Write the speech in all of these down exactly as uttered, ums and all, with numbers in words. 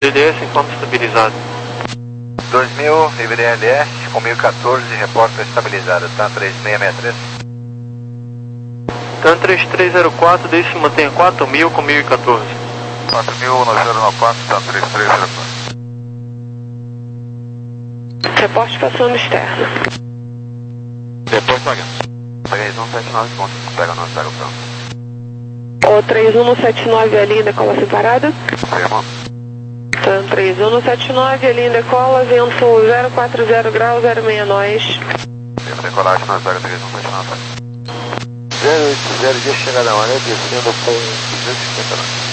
D D S em forma estabilizada. dois mil, I B D L S, com mil e quatorze, reporta estabilizada, TAM três seis seis três. TAM três três zero quatro, desde se mantenha quatro mil com mil e quatorze. quatro mil, um zero nove quatro, TAM três três zero quatro. Reporte passando externo. Depois pagando. três um sete nove, ponto, pega nosso aeroplano. O três um sete nove, a linha decola separada. Firma. TAM três um sete nove, a linha decola, vento zero quatro zero graus, zero seis nós. Firma, decolagem, nós pega três um sete nove. zero oito zero, dia chegada na maré, descendo com duzentos e cinquenta nós.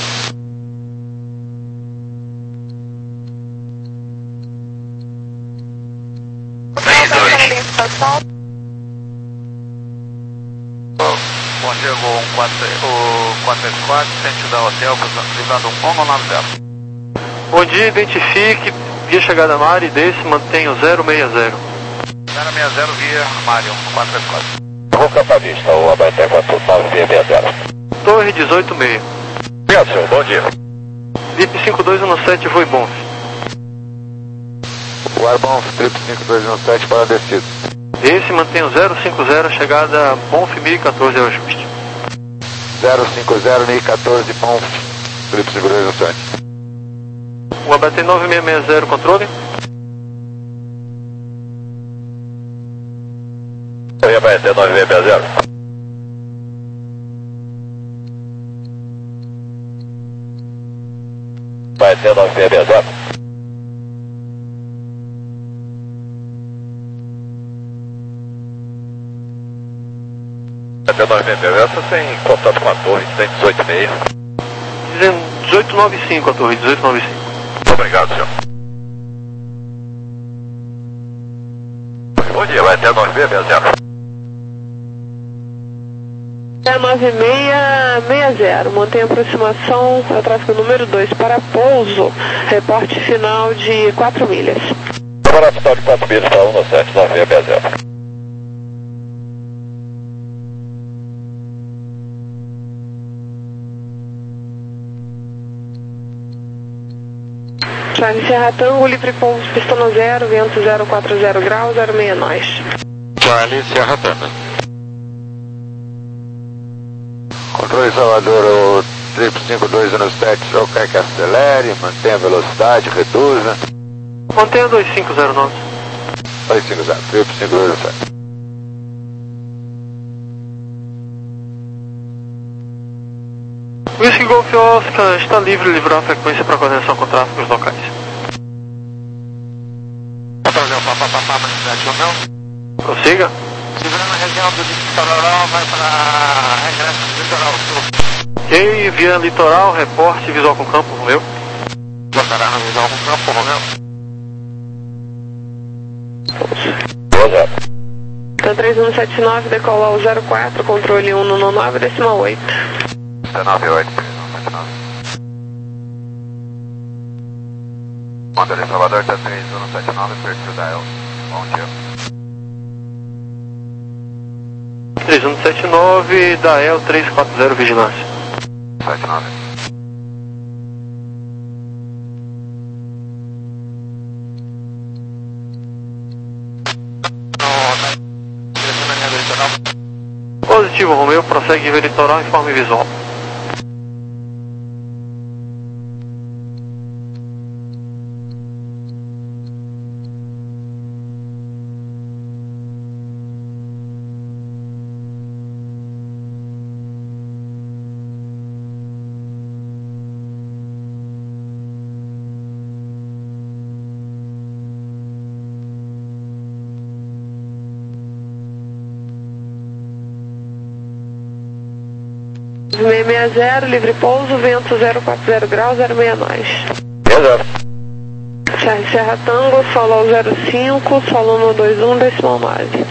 Bom dia, Gol um quatro três quatro, sentido da hotel, livrando um um nove zero. Bom dia, identifique, via chegada Mari, desce, mantenha o zero seis zero. zero seis zero, via Mário, um quatro três quatro. Boca para vista, o Abaeté quatro nove seis zero. Torre dezoito seis. Obrigado, senhor, bom dia. V I P cinco dois um sete, Voe Bonf. O Arbonf, trip cinco dois um sete para descido. Desce, mantenha o zero cinco zero, chegada Bonf mil e quatorze, é o ajuste. zero cinco zero, mil e quatorze, Bonf, trip cinco dois um sete. O Abaeté nove seis seis zero, controle. Oi, Abaeté nove seis seis zero. Abaeté nove seis seis zero. Até nove seis seis, essa tem contato com a torre, tem dezoito seis. dezoito nove cinco, a torre, dezoito nove cinco. Muito obrigado, senhor. Bom dia, vai até nove seis seis zero. É nove seis seis zero, mantém aproximação para tráfego número dois para pouso, reporte final de quatro milhas. Agora final de quatro milhas para um sete nove seis seis zero. Charlie Serra Tango, livre pouso, pistão zero, vento zero quatro zero graus, zero seis nós. Charlie Serra Tango. Controle Salvador, o trip cinco dois um sete, só quer que acelere, mantenha a velocidade, reduza. Mantenha dois cinco zero nove. dois cinco zero, trip cinco dois um sete. Whisky Golf Oscar está livre de livrar a frequência para coordenação com tráfegos locais. Controle Papapá, manifestação não? Prossiga. Segurando a região do litoral, vai para regresso do litoral sul. Ok, via litoral, reporte visual com campo, Romeu. Tocará no visual com campo, Romeu. Boa, TAM três um sete nove, decola ao zero quatro, controle um nove nove, decimal oito. dezenove oito, três um sete nove. Controle Salvador, TAM três um sete nove, perfil da El. Bom dia. três um sete nove, da E L três quatro zero, vigilância. sete nove. Positivo, Romeu, prossegue via litoral, informe visual. seis seis zero, livre pouso, vento zero quatro zero graus, zero seis nós. Exato. Charlie Serra Tango, solo zero cinco, solo um dois um, decimal nove.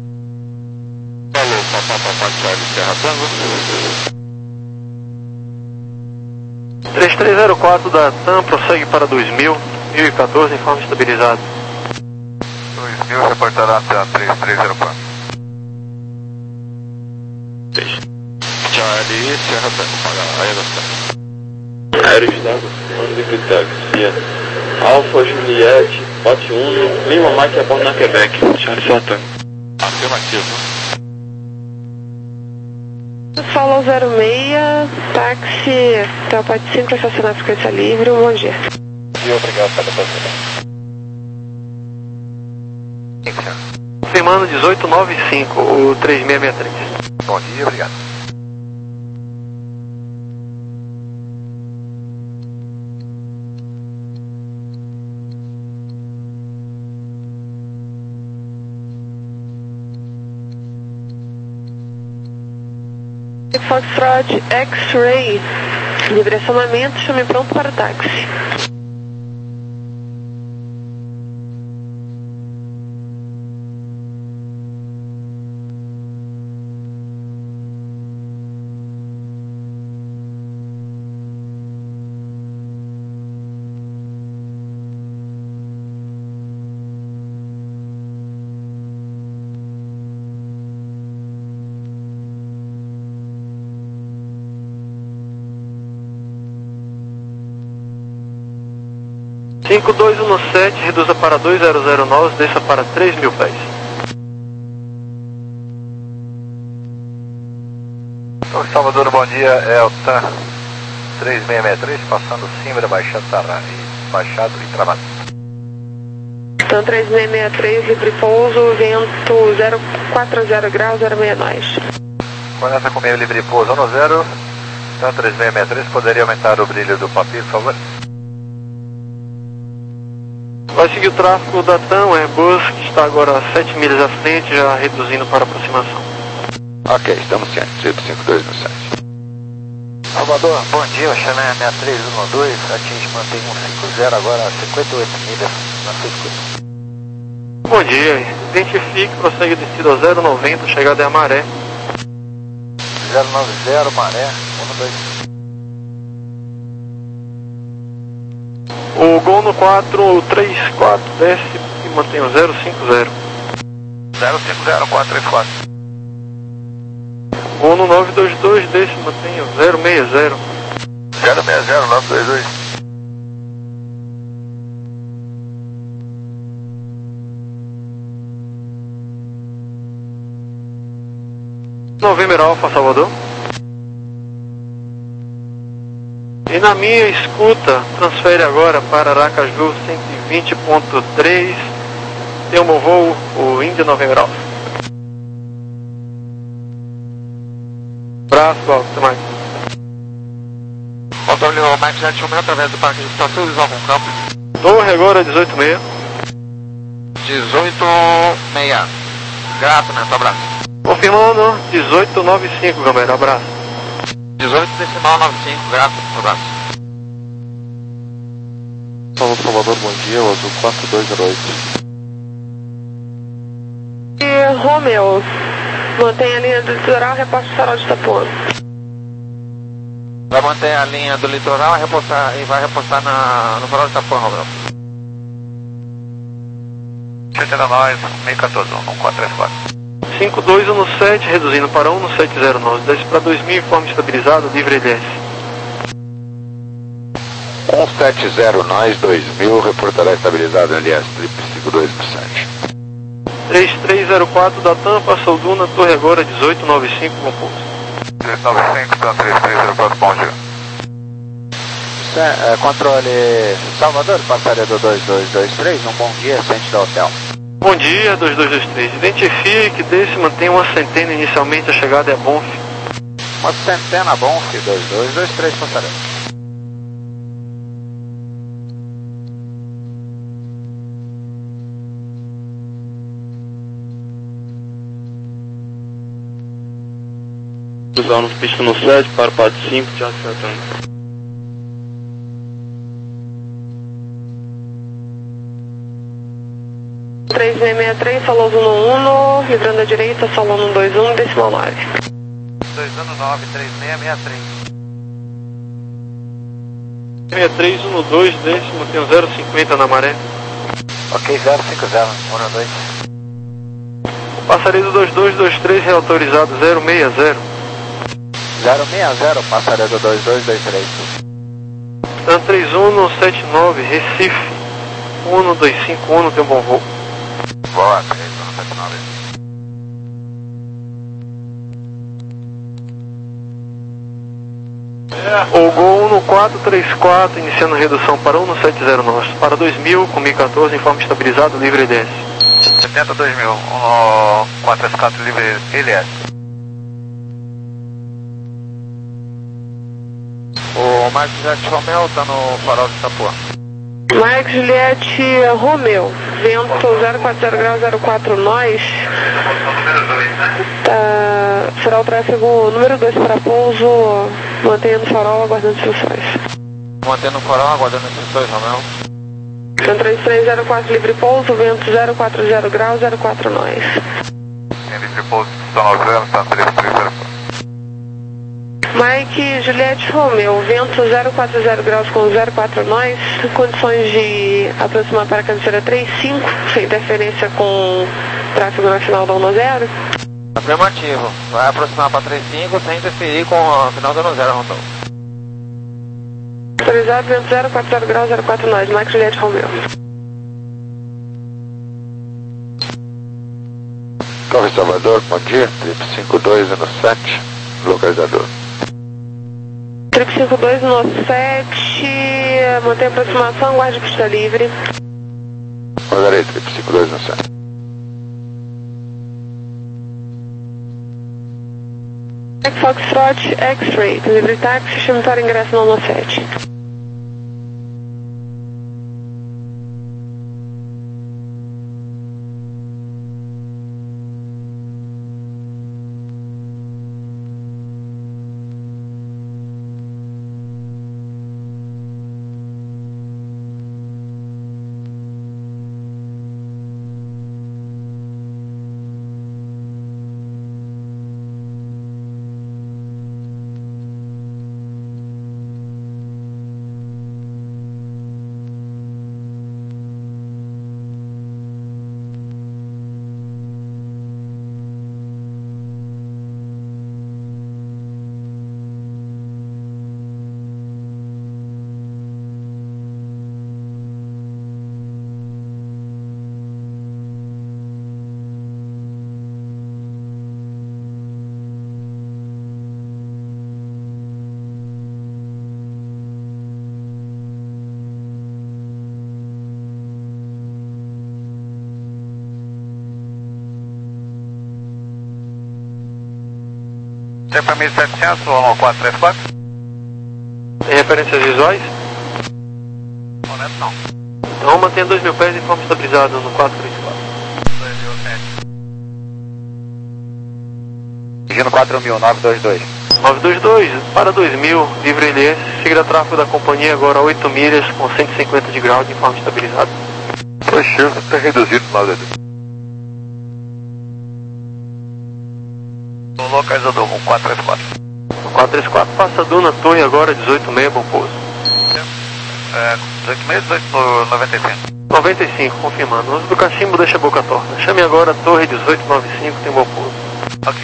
Alô, Papapá, Charlie Serra Tango. três três zero quatro da TAM, prossegue para dois mil, mil e quatorze, informe estabilizado. dois mil, reportará TAM três três zero quatro. Charlie, Serra Tango, para Aerostar. Aerostado, comando de táxi. Alfa Juliette, Bote Uno, Lima Mike a bordo na Quebec. Charlie Serra Tango. Afirmativo. Solo zero seis, táxi, Teopat cinco, estacionar frequência livre, bom dia. E obrigado pela participação. Confirmando dezoito nove cinco, o três seis seis três. Bom dia, obrigado. Foxtrot X-Ray, direcionamento, chame pronto para o táxi. cinco dois um sete, reduza para dois zero zero nove, desça para três mil pés. Então, Salvador, bom dia, é o TAM três seis seis três, passando Simbra, Baixado, Tarra, Baixado e Travado. TAM três seis seis três, livre pouso, vento zero quatro zero graus, zero seis nós. Conecta comigo, livre pouso um zero, TAM três seis seis três, poderia aumentar o brilho do papel, por favor? Vai seguir o tráfego da TAM, Airbus, que está agora a sete milhas à frente, já reduzindo para aproximação. Ok, estamos cientes, cinco dois no sete. Salvador, bom dia, o Chanel seis três um dois, atinge, mantém cento e cinquenta, agora a cinquenta e oito milhas na sua escuta. Bom dia, identifique, prossegue descida ao zero noventa, chegada é a Maré. zero noventa, Maré, um dois. O Gol no quatro, o três quatro, desce e mantém o zero cinco zero. zero cinco zero, quatro três quatro. Gol no nove dois dois, desce e mantém o zero seis zero. zero seis zero, nove dois dois. Novembro Alfa, Salvador. E na minha escuta, transfere agora para Aracaju cento e vinte ponto três, tem um voo, o Índia Novembro Alfa. Braço, Alfa, até mais. O W Max sete um através do Parque de Estação, Lisboa com Campos. Torre agora dezoito seis. dezoito seis. Grato, né? Abraço. Confirmando, dezoito noventa e cinco, galera, abraço. dezoito decimal noventa e cinco, grato, abraço. Salvador, bom dia, o azul quatro dois zero oito. E Romeo, mantém a linha do litoral, reposta farol de Itapuã. Vai manter a linha do litoral e, repostar, e vai repostar na, no farol de Itapuã, Romeo. setenta e nove, seis um quatro, um quatro três quatro. cinco dois um sete, reduzindo para um sete zero nove, desce para dois mil, informe estabilizado, livre L S. um sete zero, nós dois mil, reportará estabilizado L S, cinco dois no sete. três três zero quatro da TAM, passou Duna, torre agora dezoito noventa e cinco, com pouso. dezoito noventa e cinco, TAM três três zero quatro, bom dia. É, controle Salvador, passaria do dois dois dois três, um bom dia, ciente do hotel. Bom dia, dois dois dois três. Identifique, desse, mantenha uma centena inicialmente, a chegada é Bonf. Uma centena bom, dois dois dois três, passaria. Cruzamos pista no sete, para o Pato cinco, já acertando. três seis seis três, Saloso no um, livrando a direita, Salono no dois um, decimal nove. dois um nove, três seis seis três. seis três um dois, décimo, tem um zero cinquenta na maré. Ok, zero cinco zero, um dois. Passaria do dois dois dois três, reautorizado zero seis zero. zero seis zero, passaria do dois dois dois três. Stan três um sete nove, Recife, um dois cinco um, tem um bom voo. Boa, três um sete nove. O Gol um quatro três quatro, iniciando a redução para um sete zero nosso. Para dois mil, com mil e quatorze, informe estabilizado, livre L S. setenta e dois mil, um quatro três quatro, livre L S. O Marcos Juliette Romeu está no farol de Itapuã. Mike Juliette Romeu, vento zero quatro zero grau zero quatro nós. Tá, será o tráfego número dois para pouso, mantendo o farol, aguardando instruções. Mantendo o farol, aguardando instruções, Romeu. São três três zero quatro, livre pouso, vento zero quatro zero grau zero quatro nós. Livre pouso, São Osano, São três três zero quatro. Mike Juliette Romeu, vento zero quatro zero graus com zero quatro nós, condições de aproximar para a cabeceira três cinco, sem interferência com tráfego nacional da um zero. Afirmativo, vai aproximar para três cinco sem interferir com o final da um zero, Romeu. Autorizado, vento zero quatro zero graus zero quatro nós, Mike Juliette Romeu. Torre Salvador, bom dia, trip cinco dois no sete, localizador. Trip cinco dois no sete, mantém a aproximação, guarde pista livre. Guardarei, trip cinco dois no sete. Foxtrot X-Ray, livre táxi, chame para ingresso no sete. Tempo mil e setecentos, um quatro três quatro. Tem referências visuais? Momento não. Então mantenha dois mil pés e informe estabilizado no quatro três quatro. dois mil e sete. Dirigindo quatro mil, nove dois dois. nove dois dois, para dois mil, livre L S, seguirá tráfego da companhia agora a oito milhas com cento e cinquenta de grau de informe estabilizado. Poxa, está reduzido no lado dele. O localizador, um quatro três quatro. quatro três quatro, passa Duna Torre agora, dezoito meia, bom pouso. É, dezoito meia, dezoito noventa e cinco. noventa e cinco, confirmando. Uso do cachimbo deixa a boca torta. Chame agora a Torre dezoito noventa e cinco, tem bom pouso. Ok.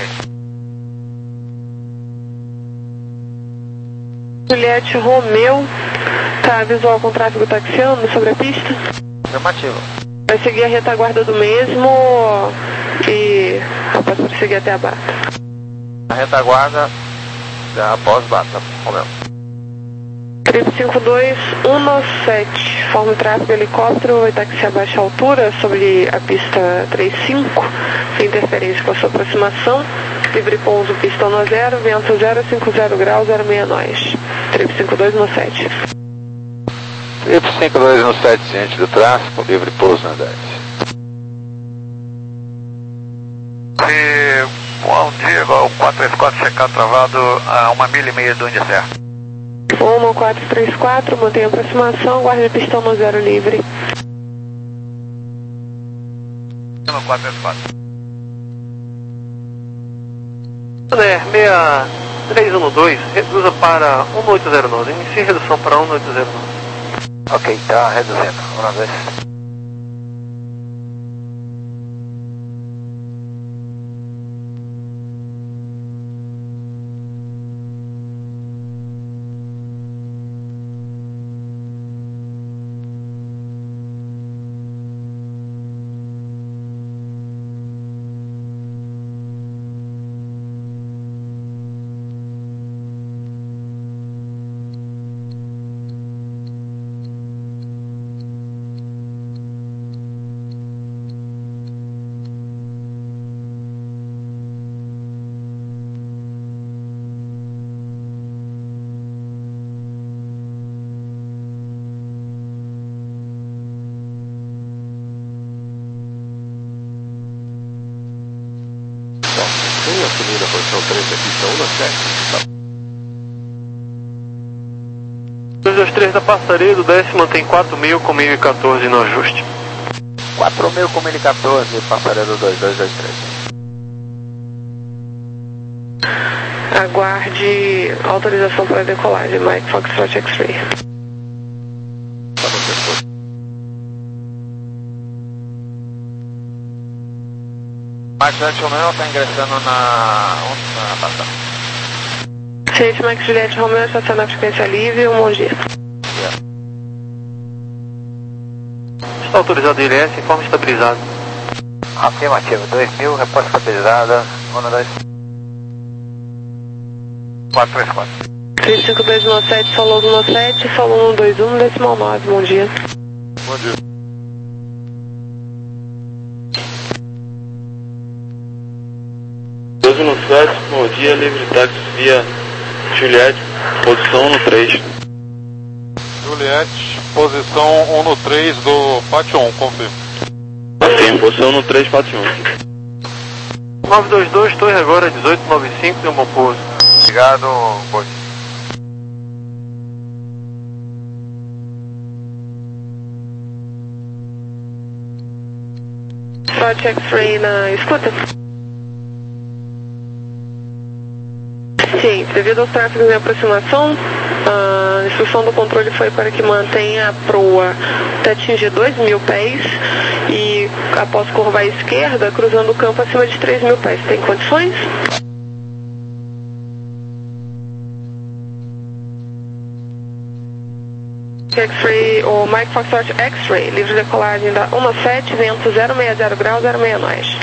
Juliette Romeu, tá visual com tráfego taxiando sobre a pista. Afirmativo. Vai seguir a retaguarda do mesmo e após prosseguir até a bata. A retaguarda após bata, Romeu. Trip cinco dois um sete, forma o tráfego helicóptero, vai taxiar a baixa altura sobre a pista trinta e cinco, sem interferência com a sua aproximação. Livre pouso, pista um zero, vento zero cinco zero graus, zero seis nós. Trip cinco dois um sete. Trip cinco dois no sete, ciente do tráfego, livre pouso na dez. E bom dia, o quatro três quatro checado travado a uma milha e meia do Índia Serra. um quatro três quatro, mantenha a aproximação, guarde a pista um zero livre. um quatro três quatro. É, meia, três um dois, reduza para um oito zero nove. Inicie redução para um oito zero nove. Ok, tá reduzindo. um, dois. Assumindo a posição três da pista um na sete. dois dois três da passaria do décimo mantém quatro mil com mil e quatorze no ajuste. quatro mil com mil e quatorze, passaria do dois dois dois três. Aguarde autorização para decolagem, Mike Foxtrot X-Ray. Mike Juliette Romeo está ingressando na... na passagem. Gente, Mike Juliette Romeo estaciona na frequência livre, um bom dia. Yeah. Está autorizado I L S, informe estabilizado. Afirmativo, dois mil, resposta estabilizada, um, dois, quatro três quatro. três cinco dois nove sete, solo um nove sete, solo um dois um, decimal nove, bom dia. Bom dia. doze no sete, bom dia, livre táxi via Juliette, posição no três. Juliette, posição um no três do pátio um, confirmo. Sim, posição no três, pátio um. nove dois dois, torre agora dezoito noventa e cinco, tem um bom pouso. Obrigado, bom dia. Trot X-Ray na escuta. Sim, devido aos tráfegos em aproximação, a instrução do controle foi para que mantenha a proa até atingir dois mil pés e após curvar à esquerda, cruzando o campo acima de três mil pés. Tem condições? X-Ray, o Mike Foxtrot X-Ray, livre de decolagem da um nove sete, vento zero seis zero graus, zero seis nós.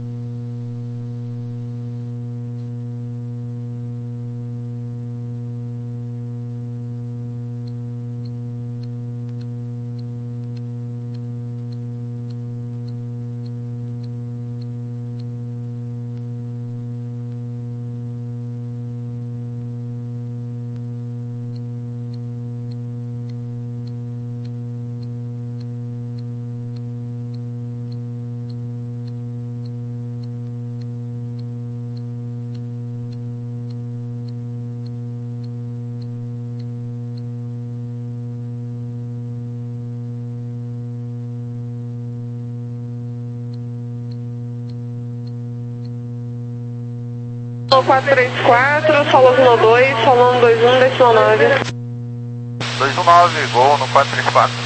quatro três quatro, solo um dois, solo um dois um, decimal nove. dois um nove, gol no quatro três quatro.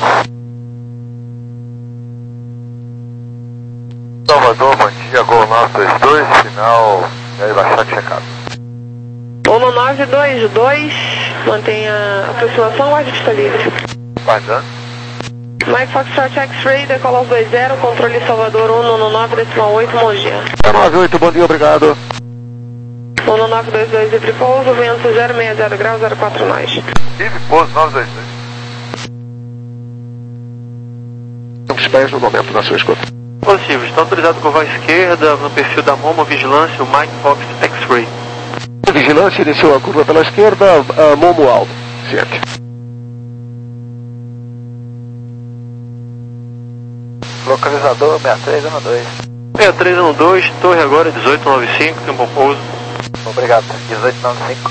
Salvador, bom dia, gol nove dois dois, final, e aí baixar checado. um nove dois dois, mantenha a aproximação, guarde pista livre. Guardando. Mike Foxtrot X-Ray, decola aos dois zero, controle Salvador um nove decimal oito, Mogi. nove oito, bom dia, obrigado. um nove dois dois, livre pouso, vento zero seis zero graus, zero quatro nós. Livre pouso nove dois dois. Os pés no momento da sua escuta. Positivo, está autorizado curvar à esquerda no perfil da Momo Vigilância, o Mike Fox X-Ray. Vigilância iniciou a curva pela esquerda, a Momo alto. Ciente. Localizador seis três um dois. seis três um dois, torre agora dezoito noventa e cinco, tem um bom pouso. Obrigado, dezoito noventa e cinco.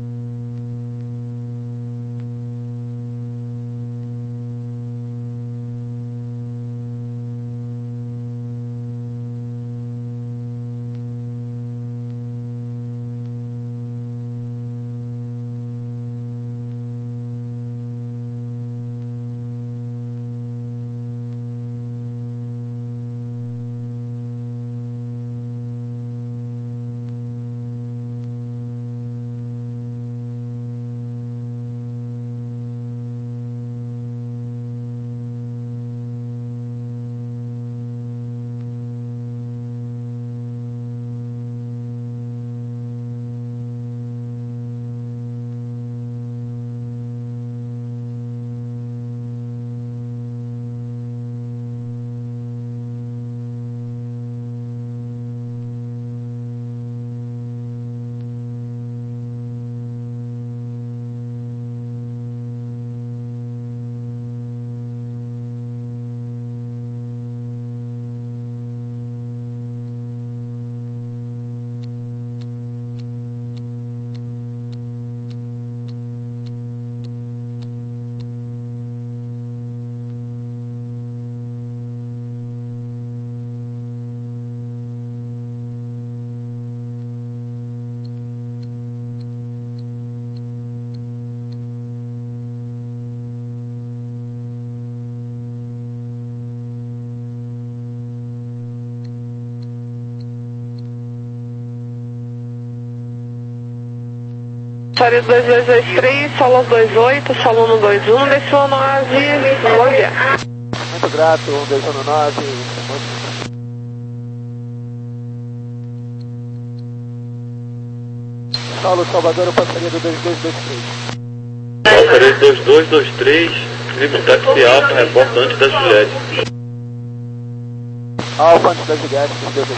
passaria dois dois dois três, solo dois oito, solo um dois um, desceu a nove, vamos ver. Muito grato, um dois um nove. Saulo Salvador, eu passaria do dois dois dois três. Passaria dois dois dois três, livre táxi Alfa, reporta antes da Juliette. Alfa antes da Juliette, dois dois dois.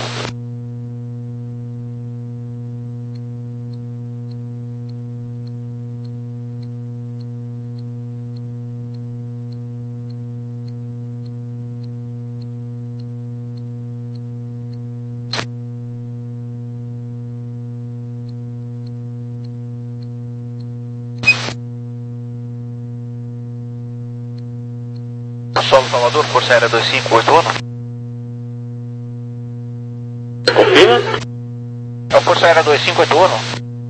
Solo Salvador, Força Aérea dois cinco oito um. Confirma? É o Força Aérea dois cinco oito um. Força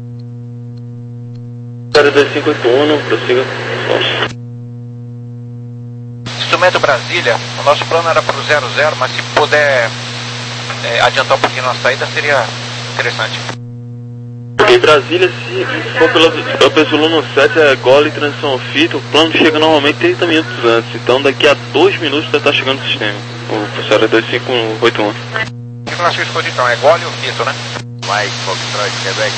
Aérea dois cinco oito um, prossiga. Instrumento Brasília, o nosso plano era para o zero zero, mas se puder é, adiantar um pouquinho a nossa saída seria interessante. Em Brasília, se for pela, pela Pesolano sete, é gole e transição fita, o plano chega normalmente trinta minutos antes, então daqui a dois minutos já está chegando o sistema, o Força Aérea dois cinco oito um. O que nós escolhemos então? É gole ou fito, né? Mike, Foxtrot, Quebec.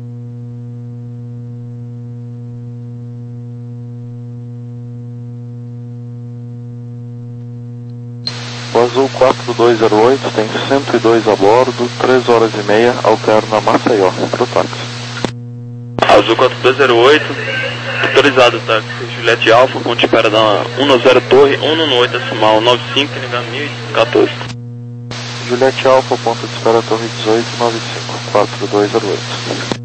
O Azul quatro dois zero oito tem cento e dois a bordo, três horas e meia, alterna Maceió, pro táxi. Azul quatro dois zero oito, autorizado táxi, Juliette Alfa, ponte espera da um zero Torre, um oito decimal nove cinco, N H mil e quatorze. Juliette Alfa, ponto de espera Torre dezoito nove cinco, quatro dois zero oito.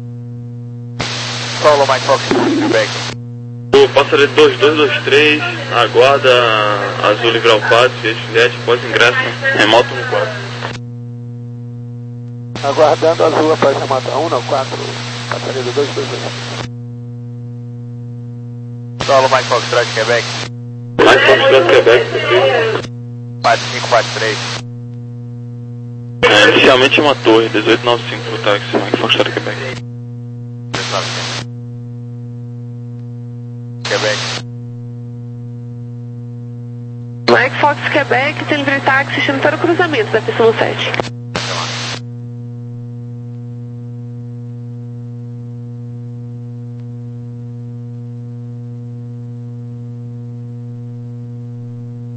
Solo Mike Fox, Quebec. O passaria dois dois dois três, aguarda Azul livre ao passe, Juliette, pós-ingresso, remoto no quatro. Aguardando Azul após remota um no quatro, passaria do dois dois dois. Solo Mike Fox, Quebec. Mike Fox, Quebec, quatro cinco quatro três. é, inicialmente uma torre, dezoito nove cinco pro táxi, Mike Fox, Quebec. Quebec. Mike Fox Quebec, tem livre táxi, chama para o cruzamento da P sete.